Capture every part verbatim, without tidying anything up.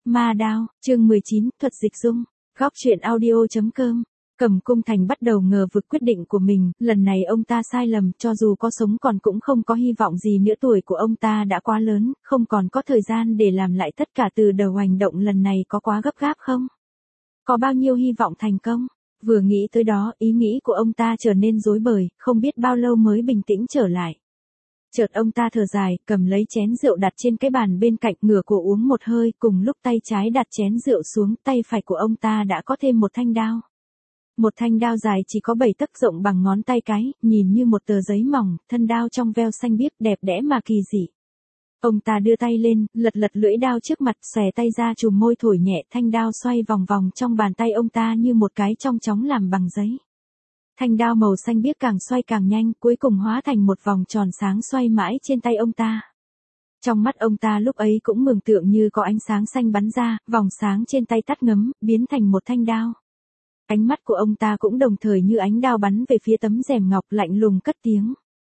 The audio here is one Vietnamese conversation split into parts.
Ma đao, chương mười chín, thuật dịch dung, góc truyện audio.com. Cầm Cung Thành bắt đầu ngờ vực quyết định của mình, lần này ông ta sai lầm, cho dù có sống còn cũng không có hy vọng gì nữa, tuổi của ông ta đã quá lớn, không còn có thời gian để làm lại tất cả từ đầu, hành động lần này có quá gấp gáp không? Có bao nhiêu hy vọng thành công? Vừa nghĩ tới đó, ý nghĩ của ông ta trở nên rối bời, không biết bao lâu mới bình tĩnh trở lại. Chợt ông ta thở dài, cầm lấy chén rượu đặt trên cái bàn bên cạnh, ngửa cổ uống một hơi, cùng lúc tay trái đặt chén rượu xuống, tay phải của ông ta đã có thêm một thanh đao. Một thanh đao dài chỉ có bảy tấc, rộng bằng ngón tay cái, nhìn như một tờ giấy mỏng, thân đao trong veo xanh biếc, đẹp đẽ mà kỳ dị. Ông ta đưa tay lên, lật lật lưỡi đao trước mặt, xòe tay ra, chùm môi thổi nhẹ, thanh đao xoay vòng vòng trong bàn tay ông ta như một cái trong chóng làm bằng giấy. Thanh đao màu xanh biếc càng xoay càng nhanh, cuối cùng hóa thành một vòng tròn sáng xoay mãi trên tay ông ta. Trong mắt ông ta lúc ấy cũng mường tượng như có ánh sáng xanh bắn ra, vòng sáng trên tay tắt ngấm, biến thành một thanh đao. Ánh mắt của ông ta cũng đồng thời như ánh đao bắn về phía tấm rèm ngọc, lạnh lùng cất tiếng.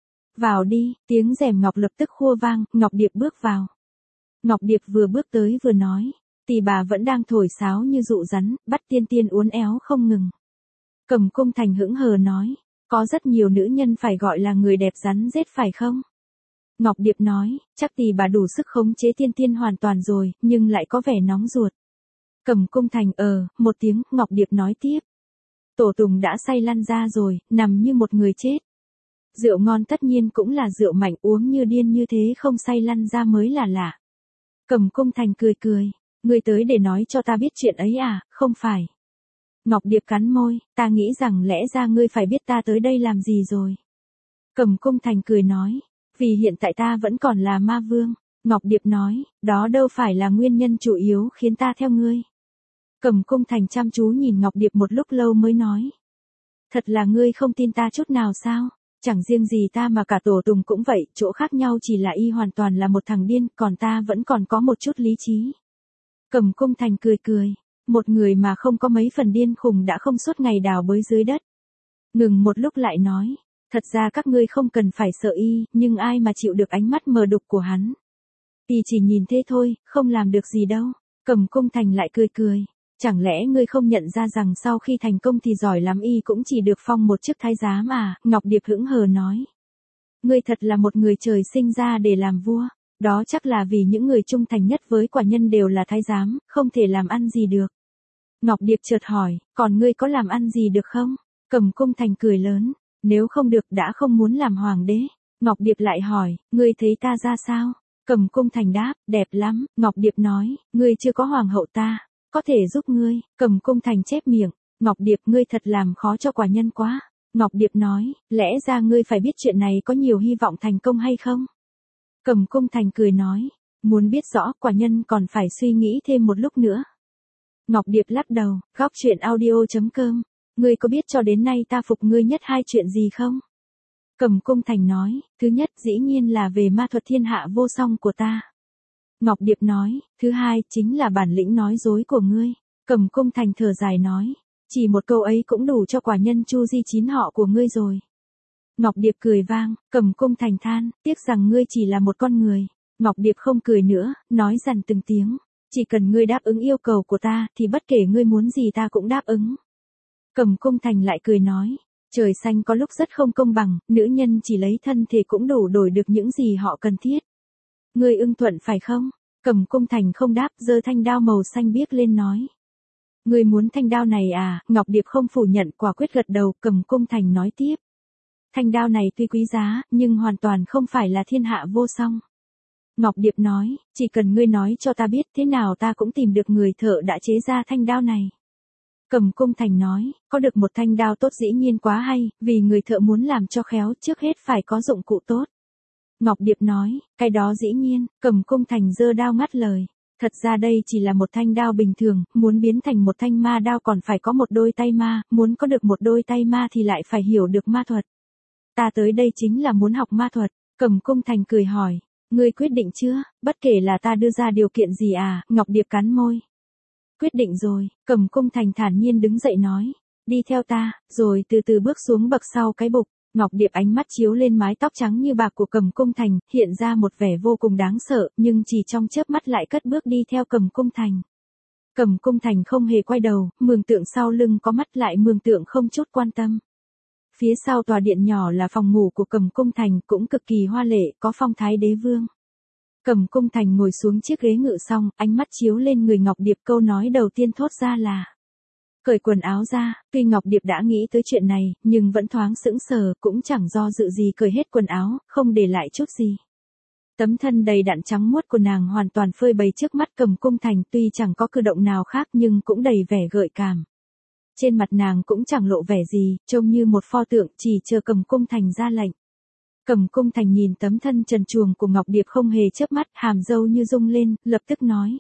Vào đi, tiếng rèm ngọc lập tức khua vang, Ngọc Điệp bước vào. Ngọc Điệp vừa bước tới vừa nói, tỷ bà vẫn đang thổi sáo như dụ rắn, bắt tiên tiên uốn éo không ngừng. Cầm Cung Thành hững hờ nói, có rất nhiều nữ nhân phải gọi là người đẹp rắn rết phải không? Ngọc Điệp nói, chắc tỷ bà đủ sức khống chế tiên tiên hoàn toàn rồi, nhưng lại có vẻ nóng ruột. Cầm Cung Thành ờ, một tiếng, Ngọc Điệp nói tiếp. Tổ Tùng đã say lăn ra rồi, nằm như một người chết. Rượu ngon tất nhiên cũng là rượu mạnh, uống như điên như thế không say lăn ra mới là lạ. Cầm Cung Thành cười cười, ngươi tới để nói cho ta biết chuyện ấy à, không phải. Ngọc Điệp cắn môi, ta nghĩ rằng lẽ ra ngươi phải biết ta tới đây làm gì rồi. Cầm Cung Thành cười nói, vì hiện tại ta vẫn còn là ma vương. Ngọc Điệp nói, đó đâu phải là nguyên nhân chủ yếu khiến ta theo ngươi. Cầm Cung Thành chăm chú nhìn Ngọc Điệp một lúc lâu mới nói. Thật là ngươi không tin ta chút nào sao? Chẳng riêng gì ta mà cả Tổ Tùng cũng vậy, chỗ khác nhau chỉ là y hoàn toàn là một thằng điên, còn ta vẫn còn có một chút lý trí. Cầm Cung Thành cười cười, một người mà không có mấy phần điên khùng đã không suốt ngày đào bới dưới đất. Ngừng một lúc lại nói, thật ra các ngươi không cần phải sợ y, nhưng ai mà chịu được ánh mắt mờ đục của hắn. Y chỉ nhìn thế thôi, không làm được gì đâu. Cầm Cung Thành lại cười cười. Chẳng lẽ ngươi không nhận ra rằng sau khi thành công thì giỏi lắm y cũng chỉ được phong một chức thái giám à? Ngọc Điệp hững hờ nói. Ngươi thật là một người trời sinh ra để làm vua. Đó chắc là vì những người trung thành nhất với quả nhân đều là thái giám, không thể làm ăn gì được. Ngọc Điệp chợt hỏi, còn ngươi có làm ăn gì được không? Cầm Cung Thành cười lớn. Nếu không được đã không muốn làm hoàng đế. Ngọc Điệp lại hỏi, ngươi thấy ta ra sao? Cầm Cung Thành đáp, đẹp lắm. Ngọc Điệp nói, ngươi chưa có hoàng hậu ta. Có thể giúp ngươi. Cầm Cung Thành chép miệng, Ngọc Điệp ngươi thật làm khó cho quả nhân quá. Ngọc Điệp nói, lẽ ra ngươi phải biết chuyện này có nhiều hy vọng thành công hay không? Cầm Cung Thành cười nói, muốn biết rõ quả nhân còn phải suy nghĩ thêm một lúc nữa. Ngọc Điệp lắc đầu, góc truyện audio.com, ngươi có biết cho đến nay ta phục ngươi nhất hai chuyện gì không? Cầm Cung Thành nói, thứ nhất dĩ nhiên là về ma thuật thiên hạ vô song của ta. Ngọc Điệp nói, thứ hai chính là bản lĩnh nói dối của ngươi. Cầm Cung Thành thở dài nói, chỉ một câu ấy cũng đủ cho quả nhân chu di chín họ của ngươi rồi. Ngọc Điệp cười vang, Cầm Cung Thành than, tiếc rằng ngươi chỉ là một con người. Ngọc Điệp không cười nữa, nói dằn từng tiếng, chỉ cần ngươi đáp ứng yêu cầu của ta thì bất kể ngươi muốn gì ta cũng đáp ứng. Cầm Cung Thành lại cười nói, trời xanh có lúc rất không công bằng, nữ nhân chỉ lấy thân thể cũng đủ đổi được những gì họ cần thiết. Ngươi ưng thuận phải không? Cầm Cung Thành không đáp, giơ thanh đao màu xanh biếc lên nói. Ngươi muốn thanh đao này à? Ngọc Điệp không phủ nhận, quả quyết gật đầu. Cầm Cung Thành nói tiếp. Thanh đao này tuy quý giá, nhưng hoàn toàn không phải là thiên hạ vô song. Ngọc Điệp nói, chỉ cần ngươi nói cho ta biết thế nào ta cũng tìm được người thợ đã chế ra thanh đao này. Cầm Cung Thành nói, có được một thanh đao tốt dĩ nhiên quá hay, vì người thợ muốn làm cho khéo trước hết phải có dụng cụ tốt. Ngọc Điệp nói, cái đó dĩ nhiên. Cầm Cung Thành giơ đao ngắt lời. Thật ra đây chỉ là một thanh đao bình thường, muốn biến thành một thanh ma đao còn phải có một đôi tay ma, muốn có được một đôi tay ma thì lại phải hiểu được ma thuật. Ta tới đây chính là muốn học ma thuật. Cầm Cung Thành cười hỏi, ngươi quyết định chưa, bất kể là ta đưa ra điều kiện gì à? Ngọc Điệp cắn môi. Quyết định rồi. Cầm Cung Thành thản nhiên đứng dậy nói, đi theo ta, rồi từ từ bước xuống bậc sau cái bục. Ngọc Điệp ánh mắt chiếu lên mái tóc trắng như bạc của Cầm Cung Thành, hiện ra một vẻ vô cùng đáng sợ, nhưng chỉ trong chớp mắt lại cất bước đi theo Cầm Cung Thành. Cầm Cung Thành không hề quay đầu, mường tượng sau lưng có mắt lại mường tượng không chút quan tâm. Phía sau tòa điện nhỏ là phòng ngủ của Cầm Cung Thành, cũng cực kỳ hoa lệ, có phong thái đế vương. Cầm Cung Thành ngồi xuống chiếc ghế ngự xong, ánh mắt chiếu lên người Ngọc Điệp, câu nói đầu tiên thốt ra là: cởi quần áo ra. Tuy Ngọc Điệp đã nghĩ tới chuyện này, nhưng vẫn thoáng sững sờ, cũng chẳng do dự gì cởi hết quần áo, không để lại chút gì. Tấm thân đầy đặn trắng muốt của nàng hoàn toàn phơi bày trước mắt Cầm Cung Thành, tuy chẳng có cử động nào khác nhưng cũng đầy vẻ gợi cảm. Trên mặt nàng cũng chẳng lộ vẻ gì, trông như một pho tượng, chỉ chờ Cầm Cung Thành ra lệnh. Cầm Cung Thành nhìn tấm thân trần truồng của Ngọc Điệp không hề chớp mắt, hàm râu như rung lên, lập tức nói: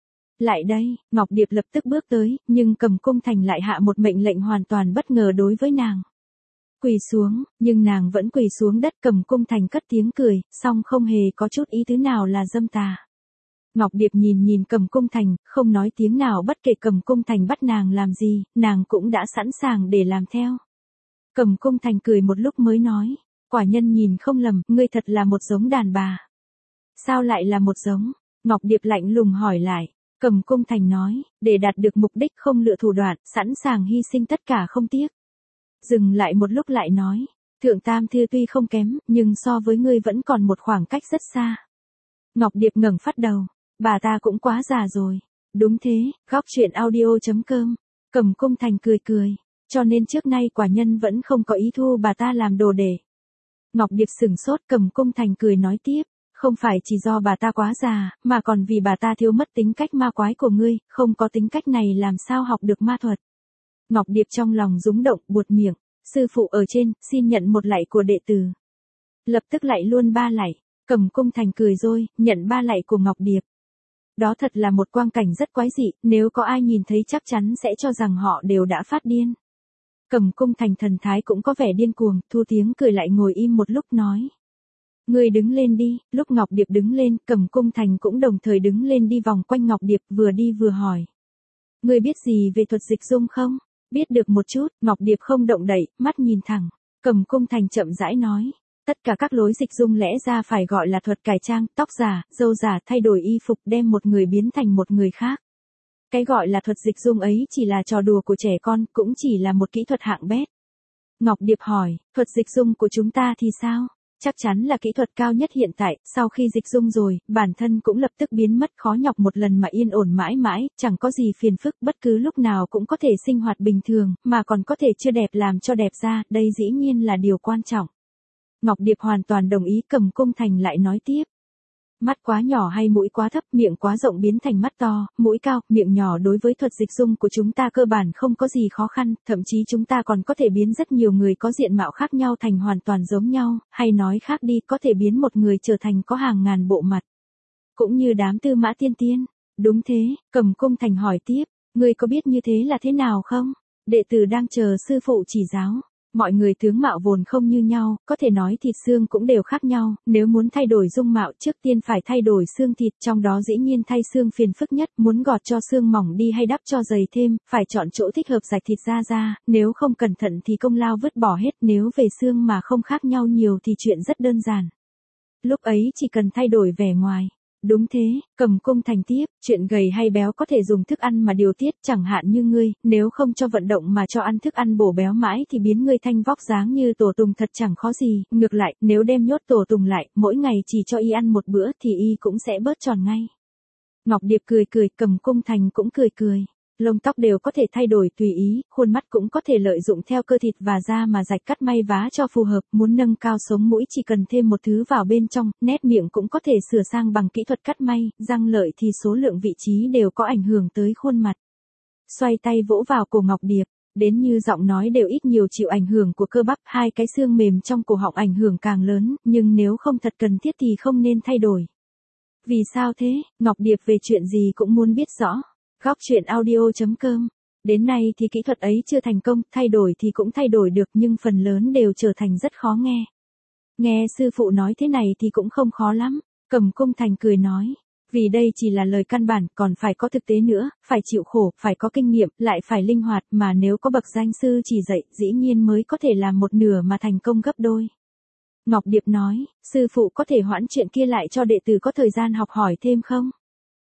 lại đây. Ngọc Điệp lập tức bước tới, nhưng Cầm Cung Thành lại hạ một mệnh lệnh hoàn toàn bất ngờ đối với nàng. Quỳ xuống, nhưng nàng vẫn quỳ xuống đất. Cầm Cung Thành cất tiếng cười, song không hề có chút ý tứ nào là dâm tà. Ngọc Điệp nhìn nhìn Cầm Cung Thành, không nói tiếng nào, bất kể Cầm Cung Thành bắt nàng làm gì, nàng cũng đã sẵn sàng để làm theo. Cầm Cung Thành cười một lúc mới nói: quả nhân nhìn không lầm, ngươi thật là một giống đàn bà. Sao lại là một giống? Ngọc Điệp lạnh lùng hỏi lại. Cầm Cung Thành nói: để đạt được mục đích không lựa thủ đoạn, sẵn sàng hy sinh tất cả không tiếc. Dừng lại một lúc lại nói: thượng tam thư tuy không kém, nhưng so với ngươi vẫn còn một khoảng cách rất xa. Ngọc Điệp ngẩng phát đầu: bà ta cũng quá già rồi. Đúng thế. Góc truyện audio chấm com. Cầm Cung Thành cười cười. Cho nên trước nay quả nhân vẫn không có ý thu bà ta làm đồ để. Ngọc Điệp sửng sốt. Cầm Cung Thành cười nói tiếp: không phải chỉ do bà ta quá già, mà còn vì bà ta thiếu mất tính cách ma quái của ngươi, không có tính cách này làm sao học được ma thuật. Ngọc Điệp trong lòng rúng động, buột miệng: sư phụ ở trên, xin nhận một lạy của đệ tử. Lập tức lạy luôn ba lạy. Cầm Cung Thành cười rồi, nhận ba lạy của Ngọc Điệp. Đó thật là một quang cảnh rất quái dị, nếu có ai nhìn thấy chắc chắn sẽ cho rằng họ đều đã phát điên. Cầm Cung Thành thần thái cũng có vẻ điên cuồng, thu tiếng cười lại ngồi im một lúc nói: ngươi đứng lên đi. Lúc Ngọc Điệp đứng lên, Cầm Cung Thành cũng đồng thời đứng lên đi vòng quanh Ngọc Điệp, vừa đi vừa hỏi: ngươi biết gì về thuật dịch dung không? Biết được một chút. Ngọc Điệp không động đậy, mắt nhìn thẳng. Cầm Cung Thành chậm rãi nói: tất cả các lối dịch dung lẽ ra phải gọi là thuật cải trang, tóc giả, râu giả, thay đổi y phục, đem một người biến thành một người khác. Cái gọi là thuật dịch dung ấy chỉ là trò đùa của trẻ con, cũng chỉ là một kỹ thuật hạng bét. Ngọc Điệp hỏi: thuật dịch dung của chúng ta thì sao? Chắc chắn là kỹ thuật cao nhất hiện tại, sau khi dịch dung rồi, bản thân cũng lập tức biến mất, khó nhọc một lần mà yên ổn mãi mãi, chẳng có gì phiền phức, bất cứ lúc nào cũng có thể sinh hoạt bình thường, mà còn có thể chưa đẹp làm cho đẹp ra, đây dĩ nhiên là điều quan trọng. Ngọc Điệp hoàn toàn đồng ý. Cầm Cung Thành lại nói tiếp: mắt quá nhỏ hay mũi quá thấp, miệng quá rộng biến thành mắt to, mũi cao, miệng nhỏ, đối với thuật dịch dung của chúng ta cơ bản không có gì khó khăn, thậm chí chúng ta còn có thể biến rất nhiều người có diện mạo khác nhau thành hoàn toàn giống nhau, hay nói khác đi, có thể biến một người trở thành có hàng ngàn bộ mặt. Cũng như đám Tư Mã Tiên Tiên. Đúng thế. Cầm Cung Thành hỏi tiếp: ngươi có biết như thế là thế nào không? Đệ tử đang chờ sư phụ chỉ giáo. Mọi người tướng mạo vốn không như nhau, có thể nói thịt xương cũng đều khác nhau, nếu muốn thay đổi dung mạo trước tiên phải thay đổi xương thịt, trong đó dĩ nhiên thay xương phiền phức nhất, muốn gọt cho xương mỏng đi hay đắp cho dày thêm, phải chọn chỗ thích hợp rạch thịt ra ra, nếu không cẩn thận thì công lao vứt bỏ hết, nếu về xương mà không khác nhau nhiều thì chuyện rất đơn giản. Lúc ấy chỉ cần thay đổi vẻ ngoài. Đúng thế. Cầm Cung Thành tiếp: chuyện gầy hay béo có thể dùng thức ăn mà điều tiết, chẳng hạn như ngươi, nếu không cho vận động mà cho ăn thức ăn bổ béo mãi thì biến ngươi thanh vóc dáng như Tổ Tùng thật chẳng khó gì, ngược lại, nếu đem nhốt Tổ Tùng lại, mỗi ngày chỉ cho y ăn một bữa thì y cũng sẽ bớt tròn ngay. Ngọc Điệp cười cười, Cầm Cung Thành cũng cười cười. Lông tóc đều có thể thay đổi tùy ý, khuôn mắt cũng có thể lợi dụng theo cơ thịt và da mà rạch cắt may vá cho phù hợp, muốn nâng cao sống mũi chỉ cần thêm một thứ vào bên trong, nét miệng cũng có thể sửa sang bằng kỹ thuật cắt may, răng lợi thì số lượng vị trí đều có ảnh hưởng tới khuôn mặt. Xoay tay vỗ vào cổ Ngọc Điệp, đến như giọng nói đều ít nhiều chịu ảnh hưởng của cơ bắp, hai cái xương mềm trong cổ họng ảnh hưởng càng lớn, nhưng nếu không thật cần thiết thì không nên thay đổi. Vì sao thế? Ngọc Điệp về chuyện gì cũng muốn biết rõ. Góc truyện audio chấm com. Đến nay thì kỹ thuật ấy chưa thành công, thay đổi thì cũng thay đổi được nhưng phần lớn đều trở thành rất khó nghe. Nghe sư phụ nói thế này thì cũng không khó lắm. Cầm Cung Thành cười nói: vì đây chỉ là lời căn bản, còn phải có thực tế nữa, phải chịu khổ, phải có kinh nghiệm, lại phải linh hoạt, mà nếu có bậc danh sư chỉ dạy, dĩ nhiên mới có thể làm một nửa mà thành công gấp đôi. Ngọc Điệp nói: sư phụ có thể hoãn chuyện kia lại cho đệ tử có thời gian học hỏi thêm không?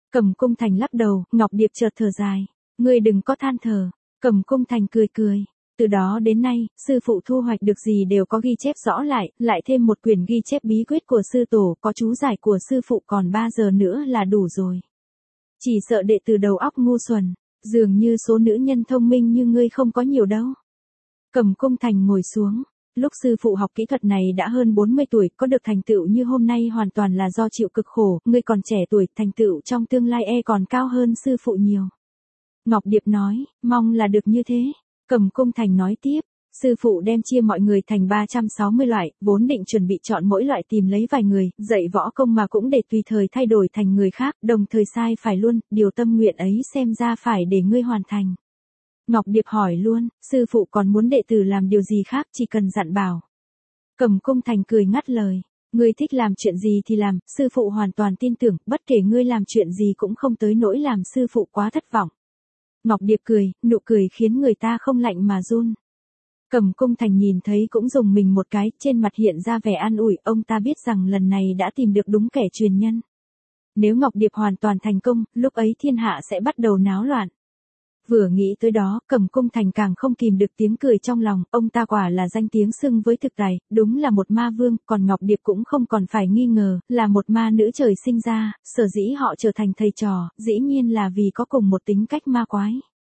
Cầm Cung Thành lắc đầu, Ngọc Điệp chợt thở dài. Ngươi đừng có than thở. Cầm Cung Thành cười cười. Từ đó đến nay, sư phụ thu hoạch được gì đều có ghi chép rõ lại, lại thêm một quyển ghi chép bí quyết của sư tổ, có chú giải của sư phụ còn ba giờ nữa là đủ rồi. Chỉ sợ đệ tử đầu óc ngu xuẩn, dường như số nữ nhân thông minh như ngươi không có nhiều đâu. Cầm Cung Thành ngồi xuống. Lúc sư phụ học kỹ thuật này đã hơn bốn mươi tuổi, có được thành tựu như hôm nay hoàn toàn là do chịu cực khổ, ngươi còn trẻ tuổi, thành tựu trong tương lai e còn cao hơn sư phụ nhiều. Ngọc Điệp nói, mong là được như thế. Cầm Cung Thành nói tiếp, sư phụ đem chia mọi người thành ba trăm sáu mươi loại, vốn định chuẩn bị chọn mỗi loại tìm lấy vài người, dạy võ công mà cũng để tùy thời thay đổi thành người khác, đồng thời sai phải luôn, điều tâm nguyện ấy xem ra phải để ngươi hoàn thành. Ngọc Điệp hỏi luôn, sư phụ còn muốn đệ tử làm điều gì khác, chỉ cần dặn bảo. Cầm Cung Thành cười ngắt lời, ngươi thích làm chuyện gì thì làm, sư phụ hoàn toàn tin tưởng, bất kể ngươi làm chuyện gì cũng không tới nỗi làm sư phụ quá thất vọng. Ngọc Điệp cười, nụ cười khiến người ta không lạnh mà run. Cầm Cung Thành nhìn thấy cũng dùng mình một cái, trên mặt hiện ra vẻ an ủi, ông ta biết rằng lần này đã tìm được đúng kẻ truyền nhân. Nếu Ngọc Điệp hoàn toàn thành công, lúc ấy thiên hạ sẽ bắt đầu náo loạn. Vừa nghĩ tới đó, Cầm Cung Thành càng không kìm được tiếng cười trong lòng, ông ta quả là danh tiếng xưng với thực tài, đúng là một ma vương, còn Ngọc Điệp cũng không còn phải nghi ngờ, là một ma nữ trời sinh ra, sở dĩ họ trở thành thầy trò, dĩ nhiên là vì có cùng một tính cách ma quái.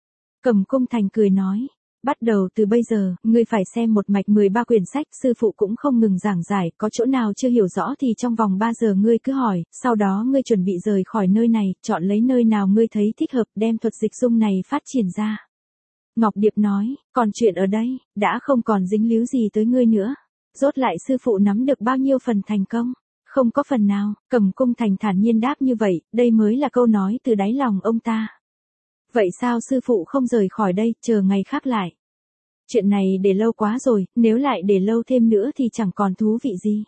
Cầm Cung Thành cười nói, bắt đầu từ bây giờ, ngươi phải xem một mạch mười ba quyển sách, sư phụ cũng không ngừng giảng giải, có chỗ nào chưa hiểu rõ thì trong vòng ba giờ ngươi cứ hỏi, sau đó ngươi chuẩn bị rời khỏi nơi này, chọn lấy nơi nào ngươi thấy thích hợp, đem thuật dịch dung này phát triển ra. Ngọc Điệp nói, còn chuyện ở đây, đã không còn dính líu gì tới ngươi nữa. Rốt lại sư phụ nắm được bao nhiêu phần thành công? Không có phần nào. Cầm Cung Thành thản nhiên đáp như vậy, đây mới là câu nói từ đáy lòng ông ta. Vậy sao sư phụ không rời khỏi đây, chờ ngày khác lại? Chuyện này để lâu quá rồi, nếu lại để lâu thêm nữa thì chẳng còn thú vị gì.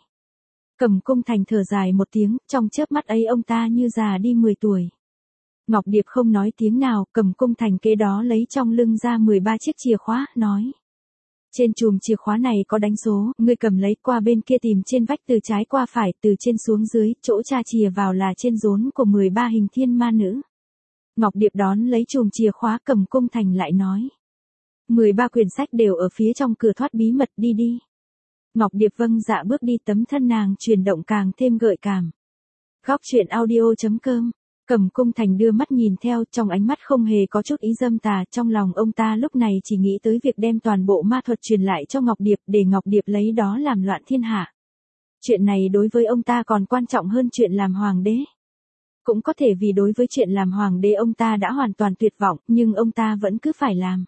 Cầm Cung Thành thở dài một tiếng, trong chớp mắt ấy ông ta như già đi mười tuổi. Ngọc Điệp không nói tiếng nào, Cầm Cung Thành kế đó lấy trong lưng ra mười ba chiếc chìa khóa, nói. Trên chùm chìa khóa này có đánh số, ngươi cầm lấy qua bên kia tìm trên vách từ trái qua phải, từ trên xuống dưới, chỗ tra chìa vào là trên rốn của mười ba hình thiên ma nữ. Ngọc Điệp đón lấy chùm chìa khóa, Cầm Cung Thành lại nói. mười ba quyển sách đều ở phía trong cửa thoát bí mật, đi đi. Ngọc Điệp vâng dạ bước đi, tấm thân nàng chuyển động càng thêm gợi cảm. Góc truyện audio chấm com. Cầm Cung Thành đưa mắt nhìn theo, trong ánh mắt không hề có chút ý dâm tà, trong lòng ông ta lúc này chỉ nghĩ tới việc đem toàn bộ ma thuật truyền lại cho Ngọc Điệp, để Ngọc Điệp lấy đó làm loạn thiên hạ. Chuyện này đối với ông ta còn quan trọng hơn chuyện làm hoàng đế. Cũng có thể vì đối với chuyện làm hoàng đế ông ta đã hoàn toàn tuyệt vọng, nhưng ông ta vẫn cứ phải làm.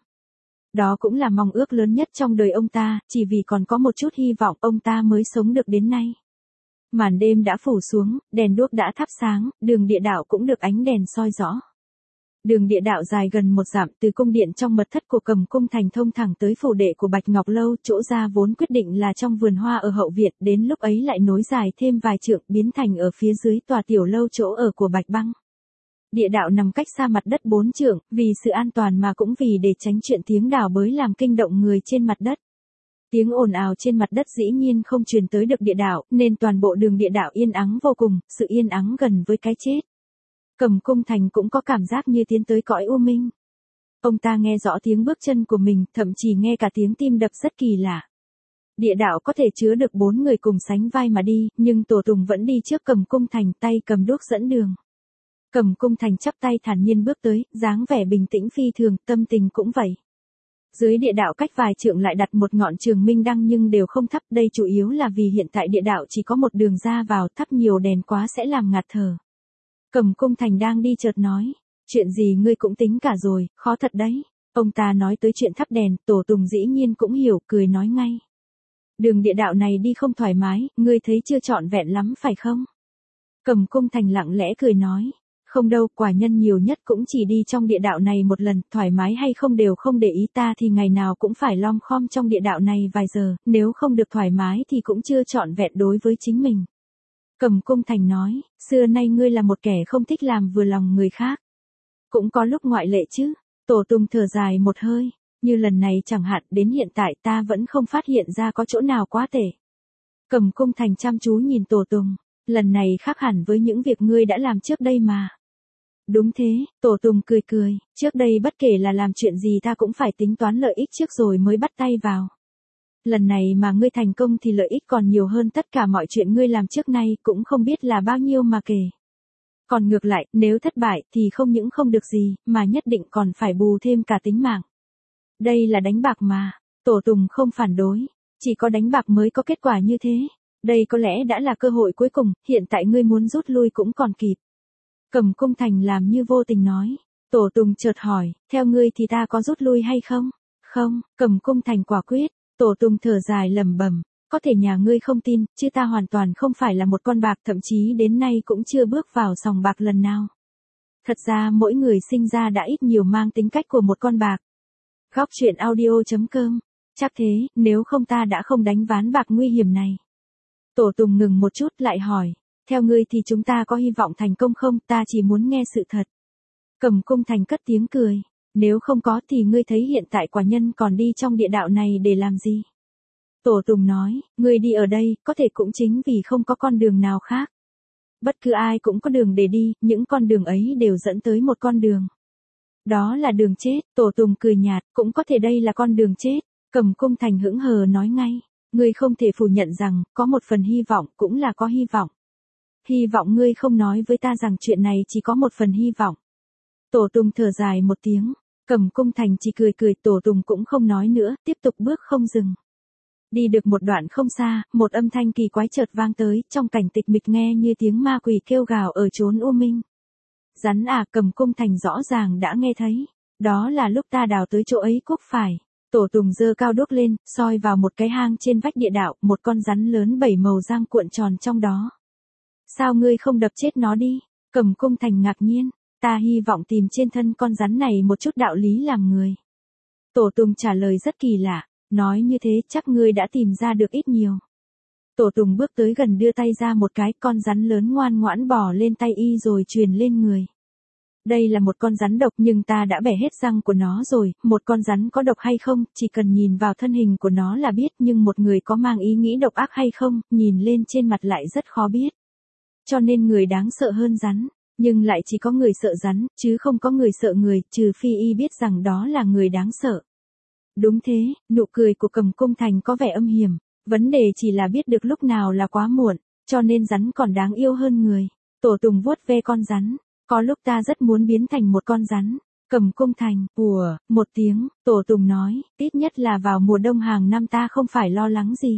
Đó cũng là mong ước lớn nhất trong đời ông ta, chỉ vì còn có một chút hy vọng ông ta mới sống được đến nay. Màn đêm đã phủ xuống, đèn đuốc đã thắp sáng, đường địa đạo cũng được ánh đèn soi rõ. Đường địa đạo dài gần một dặm, từ cung điện trong mật thất của Cầm Cung Thành thông thẳng tới phủ đệ của Bạch Ngọc Lâu, chỗ ra vốn quyết định là trong vườn hoa ở hậu viện, đến lúc ấy lại nối dài thêm vài trượng, biến thành ở phía dưới tòa tiểu lâu chỗ ở của Bạch Băng. Địa đạo nằm cách xa mặt đất bốn trượng, vì sự an toàn mà cũng vì để tránh chuyện tiếng đào bới làm kinh động người trên mặt đất. Tiếng ồn ào trên mặt đất dĩ nhiên không truyền tới được địa đạo, nên toàn bộ đường địa đạo yên ắng vô cùng, sự yên ắng gần với cái chết. Cầm Cung Thành cũng có cảm giác như tiến tới cõi u minh. Ông ta nghe rõ tiếng bước chân của mình, thậm chí nghe cả tiếng tim đập rất kỳ lạ. Địa đạo có thể chứa được bốn người cùng sánh vai mà đi, nhưng Tổ Tùng vẫn đi trước Cầm Cung Thành, tay cầm đuốc dẫn đường. Cầm Cung Thành chắp tay thản nhiên bước tới, dáng vẻ bình tĩnh phi thường, tâm tình cũng vậy. Dưới địa đạo cách vài trượng lại đặt một ngọn trường minh đăng nhưng đều không thắp, đây chủ yếu là vì hiện tại địa đạo chỉ có một đường ra vào, thắp nhiều đèn quá sẽ làm ngạt thở. Cầm Cung Thành đang đi chợt nói, chuyện gì ngươi cũng tính cả rồi, khó thật đấy. Ông ta nói tới chuyện thắp đèn, Tổ Tùng dĩ nhiên cũng hiểu, cười nói ngay. Đường địa đạo này đi không thoải mái, ngươi thấy chưa trọn vẹn lắm phải không? Cầm Cung Thành lặng lẽ cười nói. Không đâu, quả nhân nhiều nhất cũng chỉ đi trong địa đạo này một lần, thoải mái hay không đều không để ý, ta thì ngày nào cũng phải lom khom trong địa đạo này vài giờ, nếu không được thoải mái thì cũng chưa trọn vẹn đối với chính mình. Cầm Cung Thành nói, xưa nay ngươi là một kẻ không thích làm vừa lòng người khác. Cũng có lúc ngoại lệ chứ. Tổ Tùng thở dài một hơi, như lần này chẳng hạn, đến hiện tại ta vẫn không phát hiện ra có chỗ nào quá tệ. Cầm Cung Thành chăm chú nhìn Tổ Tùng, lần này khác hẳn với những việc ngươi đã làm trước đây mà. Đúng thế, Tổ Tùng cười cười, trước đây bất kể là làm chuyện gì ta cũng phải tính toán lợi ích trước rồi mới bắt tay vào. Lần này mà ngươi thành công thì lợi ích còn nhiều hơn tất cả mọi chuyện ngươi làm trước nay, cũng không biết là bao nhiêu mà kể. Còn ngược lại, nếu thất bại thì không những không được gì, mà nhất định còn phải bù thêm cả tính mạng. Đây là đánh bạc mà, Tổ Tùng không phản đối, chỉ có đánh bạc mới có kết quả như thế. Đây có lẽ đã là cơ hội cuối cùng, hiện tại ngươi muốn rút lui cũng còn kịp. Cẩm Cung Thành làm như vô tình nói. Tổ Tùng chợt hỏi, theo ngươi thì ta có rút lui hay không? Không, Cẩm Cung Thành quả quyết. Tổ Tùng thở dài lẩm bẩm, có thể nhà ngươi không tin, chứ ta hoàn toàn không phải là một con bạc, thậm chí đến nay cũng chưa bước vào sòng bạc lần nào. Thật ra mỗi người sinh ra đã ít nhiều mang tính cách của một con bạc. Góc truyện audio chấm com. Chắc thế, nếu không ta đã không đánh ván bạc nguy hiểm này. Tổ Tùng ngừng một chút lại hỏi, theo ngươi thì chúng ta có hy vọng thành công không, ta chỉ muốn nghe sự thật. Cẩm Cung Thành cất tiếng cười, nếu không có thì ngươi thấy hiện tại quả nhân còn đi trong địa đạo này để làm gì? Tổ Tùng nói, ngươi đi ở đây, có thể cũng chính vì không có con đường nào khác. Bất cứ ai cũng có đường để đi, những con đường ấy đều dẫn tới một con đường. Đó là đường chết, Tổ Tùng cười nhạt, cũng có thể đây là con đường chết. Cẩm Cung Thành hững hờ nói ngay, ngươi không thể phủ nhận rằng, có một phần hy vọng cũng là có hy vọng. Hy vọng ngươi không nói với ta rằng chuyện này chỉ có một phần hy vọng. Tổ Tùng thở dài một tiếng, Cẩm Cung Thành chỉ cười cười, Tổ Tùng cũng không nói nữa, tiếp tục bước không dừng. Đi được một đoạn không xa, một âm thanh kỳ quái chợt vang tới, trong cảnh tịch mịch nghe như tiếng ma quỷ kêu gào ở chốn u minh. Rắn à, Cẩm Cung Thành rõ ràng đã nghe thấy, đó là lúc ta đào tới chỗ ấy quốc phải. Tổ Tùng giơ cao đuốc lên, soi vào một cái hang trên vách địa đạo, một con rắn lớn bảy màu giang cuộn tròn trong đó. Sao ngươi không đập chết nó đi? Cẩm Cung Thành ngạc nhiên, ta hy vọng tìm trên thân con rắn này một chút đạo lý làm người. Tổ Tùng trả lời rất kỳ lạ, nói như thế chắc ngươi đã tìm ra được ít nhiều. Tổ Tùng bước tới gần đưa tay ra một cái, con rắn lớn ngoan ngoãn bò lên tay y rồi truyền lên người. Đây là một con rắn độc nhưng ta đã bẻ hết răng của nó rồi, một con rắn có độc hay không, chỉ cần nhìn vào thân hình của nó là biết, nhưng một người có mang ý nghĩ độc ác hay không, nhìn lên trên mặt lại rất khó biết. Cho nên người đáng sợ hơn rắn, nhưng lại chỉ có người sợ rắn, chứ không có người sợ người, trừ phi y biết rằng đó là người đáng sợ. Đúng thế, nụ cười của Cẩm Cung Thành có vẻ âm hiểm, vấn đề chỉ là biết được lúc nào là quá muộn, cho nên rắn còn đáng yêu hơn người. Tổ Tùng vuốt ve con rắn, có lúc ta rất muốn biến thành một con rắn. Cẩm Cung Thành, ùa, một tiếng, Tổ Tùng nói, ít nhất là vào mùa đông hàng năm ta không phải lo lắng gì.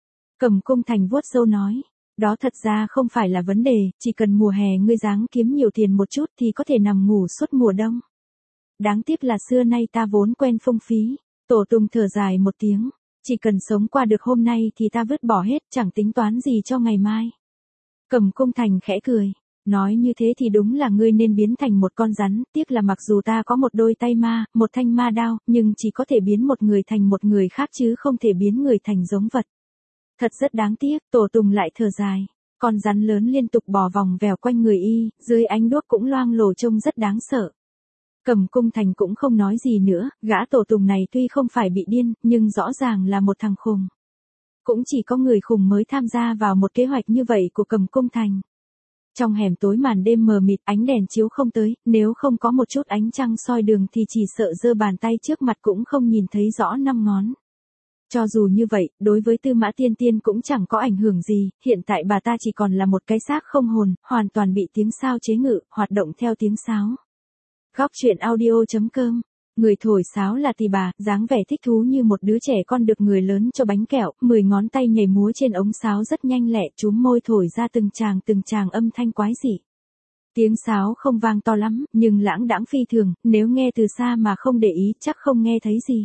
Cẩm Cung Thành vuốt râu nói, đó thật ra không phải là vấn đề, chỉ cần mùa hè ngươi dáng kiếm nhiều tiền một chút thì có thể nằm ngủ suốt mùa đông. Đáng tiếc là xưa nay ta vốn quen phung phí. Tổ Tùng thở dài một tiếng, chỉ cần sống qua được hôm nay thì ta vứt bỏ hết, chẳng tính toán gì cho ngày mai. Cẩm Cung Thành khẽ cười, nói như thế thì đúng là ngươi nên biến thành một con rắn, tiếc là mặc dù ta có một đôi tay ma, một thanh ma đao, nhưng chỉ có thể biến một người thành một người khác chứ không thể biến người thành giống vật. Thật rất đáng tiếc, Tổ Tùng lại thở dài, con rắn lớn liên tục bò vòng vèo quanh người y, dưới ánh đuốc cũng loang lổ trông rất đáng sợ. Cẩm Cung Thành cũng không nói gì nữa, gã Tổ Tùng này tuy không phải bị điên, nhưng rõ ràng là một thằng khùng. Cũng chỉ có người khùng mới tham gia vào một kế hoạch như vậy của Cẩm Cung Thành. Trong hẻm tối màn đêm mờ mịt, ánh đèn chiếu không tới, nếu không có một chút ánh trăng soi đường thì chỉ sợ giơ bàn tay trước mặt cũng không nhìn thấy rõ năm ngón. Cho dù như vậy, đối với Tư Mã Tiên Tiên cũng chẳng có ảnh hưởng gì, hiện tại bà ta chỉ còn là một cái xác không hồn, hoàn toàn bị tiếng sáo chế ngự, hoạt động theo tiếng sáo. Góc truyện audio chấm com. Người thổi sáo là Tỳ Bà, dáng vẻ thích thú như một đứa trẻ con được người lớn cho bánh kẹo, mười ngón tay nhảy múa trên ống sáo rất nhanh lẹ, chúm môi thổi ra từng tràng từng tràng âm thanh quái dị. Tiếng sáo không vang to lắm, nhưng lãng đãng phi thường, nếu nghe từ xa mà không để ý chắc không nghe thấy gì.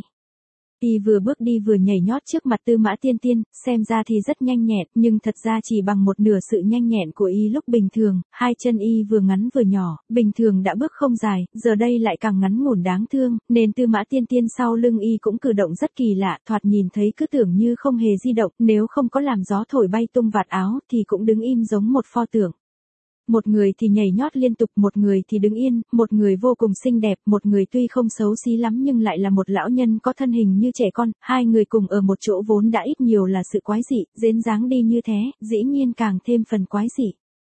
Y vừa bước đi vừa nhảy nhót trước mặt Tư Mã Tiên Tiên, xem ra thì rất nhanh nhẹn, nhưng thật ra chỉ bằng một nửa sự nhanh nhẹn của y lúc bình thường, hai chân y vừa ngắn vừa nhỏ, bình thường đã bước không dài, giờ đây lại càng ngắn ngủn đáng thương, nên Tư Mã Tiên Tiên sau lưng y cũng cử động rất kỳ lạ, thoạt nhìn thấy cứ tưởng như không hề di động, nếu không có làm gió thổi bay tung vạt áo thì cũng đứng im giống một pho tượng. Một người thì nhảy nhót liên tục, một người thì đứng yên, một người vô cùng xinh đẹp, một người tuy không xấu xí lắm nhưng lại là một lão nhân có thân hình như trẻ con, hai người cùng ở một chỗ vốn đã ít nhiều là sự quái dị, dến dáng đi như thế, dĩ nhiên càng thêm phần quái dị.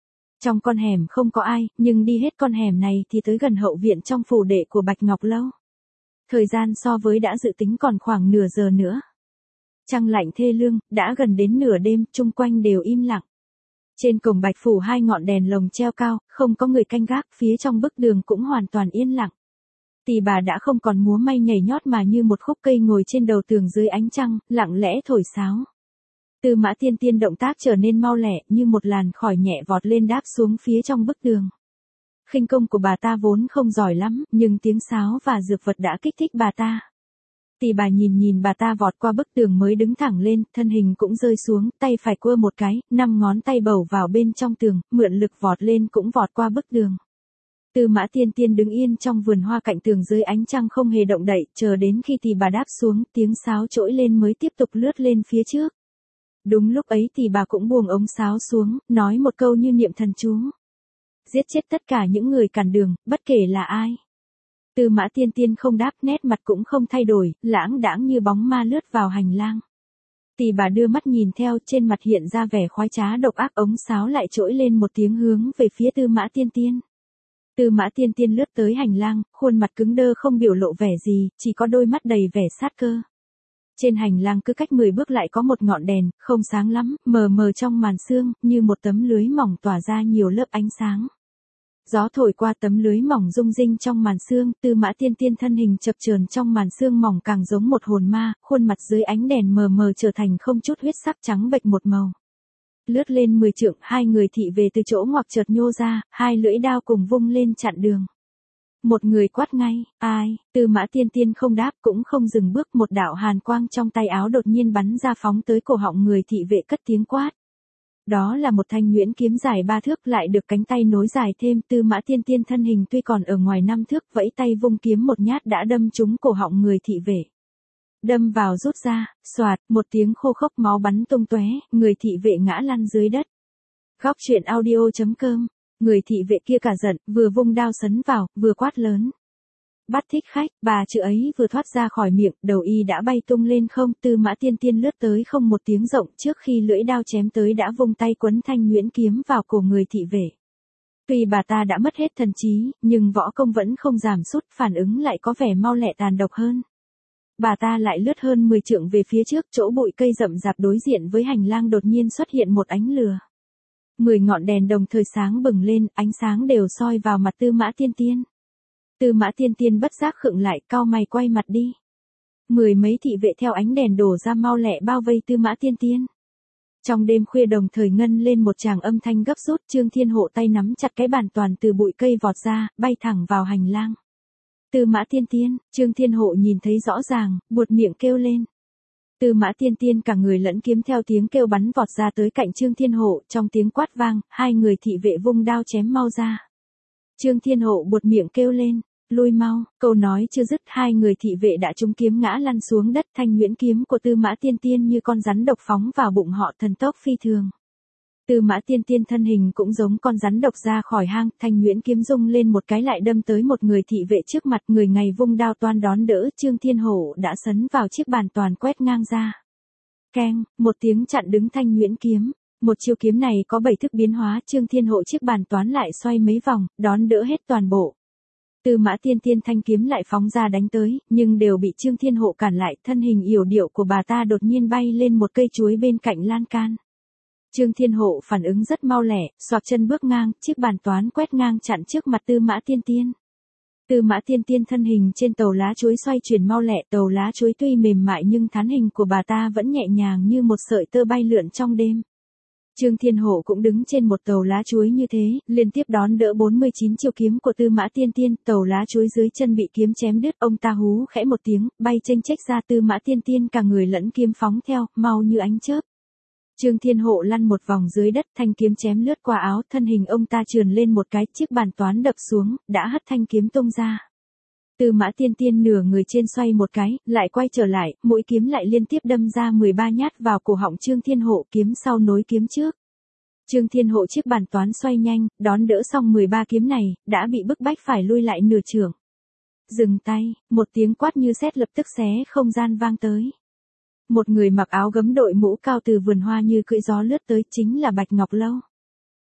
Trong con hẻm không có ai, nhưng đi hết con hẻm này thì tới gần hậu viện trong phủ đệ của Bạch Ngọc Lâu. Thời gian so với đã dự tính còn khoảng nửa giờ nữa. Trăng lạnh thê lương, đã gần đến nửa đêm, chung quanh đều im lặng. Trên cổng Bạch phủ hai ngọn đèn lồng treo cao, không có người canh gác, phía trong bức đường cũng hoàn toàn yên lặng. Tỷ bà đã không còn múa may nhảy nhót mà như một khúc cây ngồi trên đầu tường dưới ánh trăng, lặng lẽ thổi sáo. Tư Mã Tiên Tiên động tác trở nên mau lẹ, như một làn khói nhẹ vọt lên đáp xuống phía trong bức tường. Khinh công của bà ta vốn không giỏi lắm, nhưng tiếng sáo và dược vật đã kích thích bà ta. Tỷ bà nhìn nhìn bà ta vọt qua bức tường mới đứng thẳng lên, thân hình cũng rơi xuống, tay phải quơ một cái, năm ngón tay bầu vào bên trong tường, mượn lực vọt lên cũng vọt qua bức tường. Tư Mã Tiên Tiên đứng yên trong vườn hoa cạnh tường dưới ánh trăng không hề động đậy, chờ đến khi tỷ bà đáp xuống, tiếng sáo trỗi lên mới tiếp tục lướt lên phía trước. Đúng lúc ấy tỷ bà cũng buông ống sáo xuống, nói một câu như niệm thần chú. Giết chết tất cả những người cản đường, bất kể là ai. Tư Mã Tiên Tiên không đáp, nét mặt cũng không thay đổi, lãng đãng như bóng ma lướt vào hành lang. Tỷ bà đưa mắt nhìn theo, trên mặt hiện ra vẻ khoái trá độc ác, ống sáo lại trỗi lên một tiếng hướng về phía Tư Mã Tiên Tiên. Tư Mã Tiên Tiên lướt tới hành lang, khuôn mặt cứng đơ không biểu lộ vẻ gì, chỉ có đôi mắt đầy vẻ sát cơ. Trên hành lang cứ cách mười bước lại có một ngọn đèn, không sáng lắm, mờ mờ trong màn sương, như một tấm lưới mỏng tỏa ra nhiều lớp ánh sáng. Gió thổi qua tấm lưới mỏng rung rinh trong màn sương, Tư Mã Tiên Tiên thân hình chập chờn trong màn sương mỏng càng giống một hồn ma, khuôn mặt dưới ánh đèn mờ mờ trở thành không chút huyết sắc trắng bệch một màu. Lướt lên mười trượng, hai người thị về từ chỗ ngoặc chợt nhô ra, hai lưỡi đao cùng vung lên chặn đường. Một người quát ngay, ai? Tư Mã Tiên Tiên không đáp cũng không dừng bước, một đạo hàn quang trong tay áo đột nhiên bắn ra phóng tới cổ họng người thị vệ, cất tiếng quát. Đó là một thanh nhuyễn kiếm dài ba thước lại được cánh tay nối dài thêm. Tư Mã Tiên Tiên thân hình tuy còn ở ngoài năm thước, vẫy tay vung kiếm một nhát đã đâm trúng cổ họng người thị vệ. Đâm vào rút ra, xoạt, một tiếng khô khốc máu bắn tung tóe, người thị vệ ngã lăn dưới đất. Góc truyện audio chấm com. Người thị vệ kia cả giận, vừa vung đao sấn vào, vừa quát lớn. Bắt thích khách, bà chữ ấy vừa thoát ra khỏi miệng, đầu y đã bay tung lên không. Tư Mã Tiên Tiên lướt tới không một tiếng rộng, trước khi lưỡi đao chém tới đã vung tay quấn thanh nhuyễn kiếm vào cổ người thị vệ. Tuy bà ta đã mất hết thần trí, nhưng võ công vẫn không giảm sút, phản ứng lại có vẻ mau lẹ tàn độc hơn. Bà ta lại lướt hơn mười trượng về phía trước, chỗ bụi cây rậm rạp đối diện với hành lang đột nhiên xuất hiện một ánh lửa. Mười ngọn đèn đồng thời sáng bừng lên, ánh sáng đều soi vào mặt Tư Mã Tiên Tiên. Tư Mã Tiên Tiên bất giác khựng lại, cau mày quay mặt đi. Mười mấy thị vệ theo ánh đèn đổ ra mau lẹ bao vây Tư Mã Tiên Tiên. Trong đêm khuya đồng thời ngân lên một tràng âm thanh gấp rút, Trương Thiên Hộ tay nắm chặt cái bàn toàn từ bụi cây vọt ra, bay thẳng vào hành lang. Tư Mã Tiên Tiên, Trương Thiên Hộ nhìn thấy rõ ràng, buột miệng kêu lên. Tư Mã Tiên Tiên cả người lẫn kiếm theo tiếng kêu bắn vọt ra tới cạnh Trương Thiên Hộ, trong tiếng quát vang, hai người thị vệ vung đao chém mau ra. Trương Thiên Hộ buột miệng kêu lên, lui mau, câu nói chưa dứt, hai người thị vệ đã trúng kiếm ngã lăn xuống đất. Thanh nhuyễn kiếm của Tư Mã Tiên Tiên như con rắn độc phóng vào bụng họ, thần tốc phi thường. Tư Mã Tiên Tiên thân hình cũng giống con rắn độc ra khỏi hang, thanh nhuyễn kiếm rung lên một cái lại đâm tới một người thị vệ trước mặt, người này vung đao toan đón đỡ, Trương Thiên Hổ đã sấn vào chiếc bàn toàn quét ngang ra. Keng, một tiếng chặn đứng thanh nhuyễn kiếm. Một chiêu kiếm này có bảy thức biến hóa, Trương Thiên Hộ chiếc bàn toán lại xoay mấy vòng, đón đỡ hết toàn bộ. Tư Mã Tiên Tiên thanh kiếm lại phóng ra đánh tới, nhưng đều bị Trương Thiên Hộ cản lại, thân hình yểu điệu của bà ta đột nhiên bay lên một cây chuối bên cạnh lan can. Trương Thiên Hộ phản ứng rất mau lẹ, xoạc chân bước ngang, chiếc bàn toán quét ngang chặn trước mặt Tư Mã Tiên Tiên. Tư Mã Tiên Tiên thân hình trên tàu lá chuối xoay chuyển mau lẹ, tàu lá chuối tuy mềm mại nhưng thán hình của bà ta vẫn nhẹ nhàng như một sợi tơ bay lượn trong đêm. Trương Thiên Hộ cũng đứng trên một tàu lá chuối như thế, liên tiếp đón đỡ bốn mươi chín chiêu kiếm của Tư Mã Tiên Tiên, tàu lá chuối dưới chân bị kiếm chém đứt, ông ta hú khẽ một tiếng, bay chênh chếch ra. Tư Mã Tiên Tiên cả người lẫn kiếm phóng theo, mau như ánh chớp. Trương Thiên Hộ lăn một vòng dưới đất, thanh kiếm chém lướt qua áo, thân hình ông ta trườn lên một cái, chiếc bàn toán đập xuống, đã hất thanh kiếm tung ra. Tư Mã Tiên Tiên nửa người trên xoay một cái, lại quay trở lại, mũi kiếm lại liên tiếp đâm ra mười ba nhát vào cổ họng Trương Thiên Hộ, kiếm sau nối kiếm trước. Trương Thiên Hộ chiếc bàn toán xoay nhanh, đón đỡ xong mười ba kiếm này, đã bị bức bách phải lui lại nửa chưởng. Dừng tay, một tiếng quát như sét lập tức xé không gian vang tới. Một người mặc áo gấm đội mũ cao từ vườn hoa như cưỡi gió lướt tới, chính là Bạch Ngọc Lâu.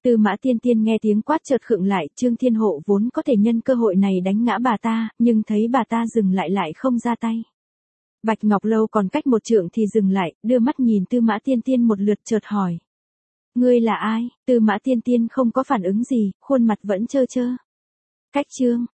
Tư Mã Tiên Tiên nghe tiếng quát chợt khựng lại, Trương Thiên Hộ vốn có thể nhân cơ hội này đánh ngã bà ta, nhưng thấy bà ta dừng lại lại không ra tay. Bạch Ngọc Lâu còn cách một trượng thì dừng lại, đưa mắt nhìn Tư Mã Tiên Tiên một lượt chợt hỏi. Ngươi là ai? Tư Mã Tiên Tiên không có phản ứng gì, khuôn mặt vẫn trơ trơ. Cách Trương